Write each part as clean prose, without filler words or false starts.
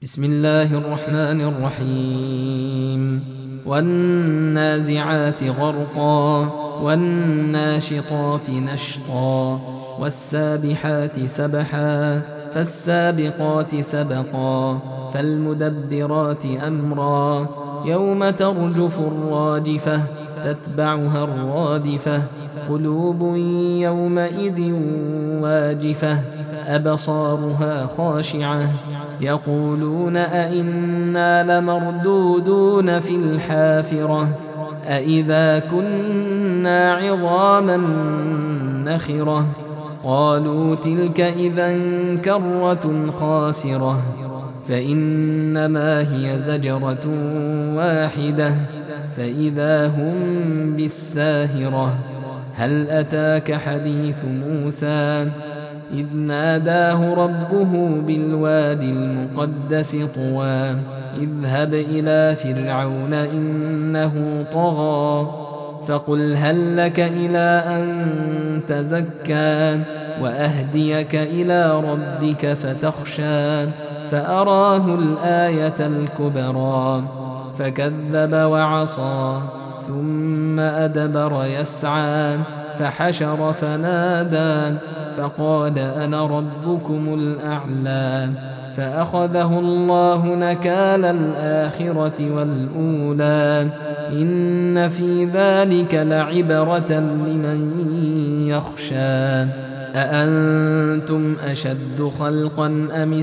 بسم الله الرحمن الرحيم والنازعات غرقا والناشطات نشطا والسابحات سبحا فالسابقات سبقا فالمدبرات أمرا يوم ترجف الراجفة تتبعها الرادفة قلوب يومئذ واجفة أبصارها خاشعة يقولون أئنا لمردودون في الحافرة أئذا كنا عظاما نخرة قالوا تلك إذا كرة خاسرة فإنما هي زجرة واحدة فإذا هم بالساهرة هل أتاك حديث موسى إذ ناداه ربه بالوادي المقدس طوى اذهب إلى فرعون إنه طغى فقل هل لك إلى أن تزكى وأهديك إلى ربك فتخشى فأراه الآية الكبرى فكذب وعصى ثم أدبر يسعى فحشر فنادى فقال أنا ربكم الأعلى فأخذه الله نكال الآخرة والأولى إن في ذلك لعبرة لمن يخشى أأنتم أشد خلقا أم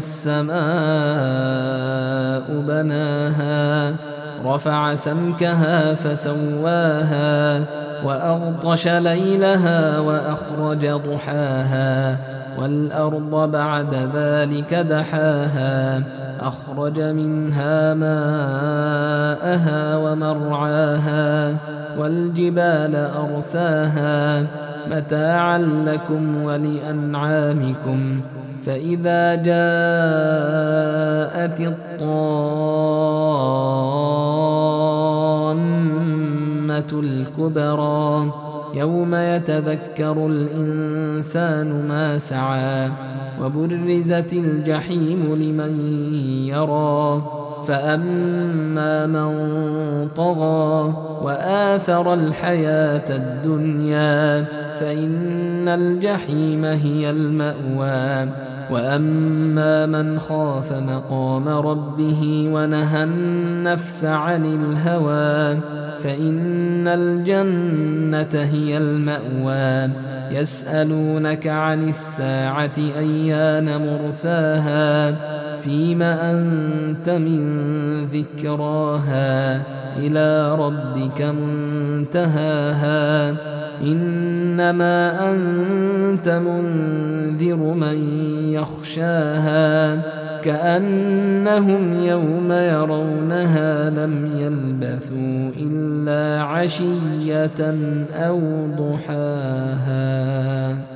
السماء بناها رفع سمكها فسواها وأغطش ليلها وأخرج ضحاها والأرض بعد ذلك دحاها أخرج منها ماءها ومرعاها والجبال أرساها متاعا لكم ولأنعامكم فإذا جاءت الطامة الكبرى يوم يتذكر الإنسان ما سعى وبرزت الجحيم لمن يرى فأما من طغى وآثر الحياة الدنيا فإن الجحيم هي المأوى وأما من خاف مقام ربه ونهى النفس عن الهوى فإن الجنة هي المأوى يسألونك عن الساعة أيان مرساها فيم أنت من ذكراها إلى ربك منتهاها إنما أنت منذر من يخشاها كأنهم يوم يرونها لم يلبثوا إلا عشية أو ضحاها.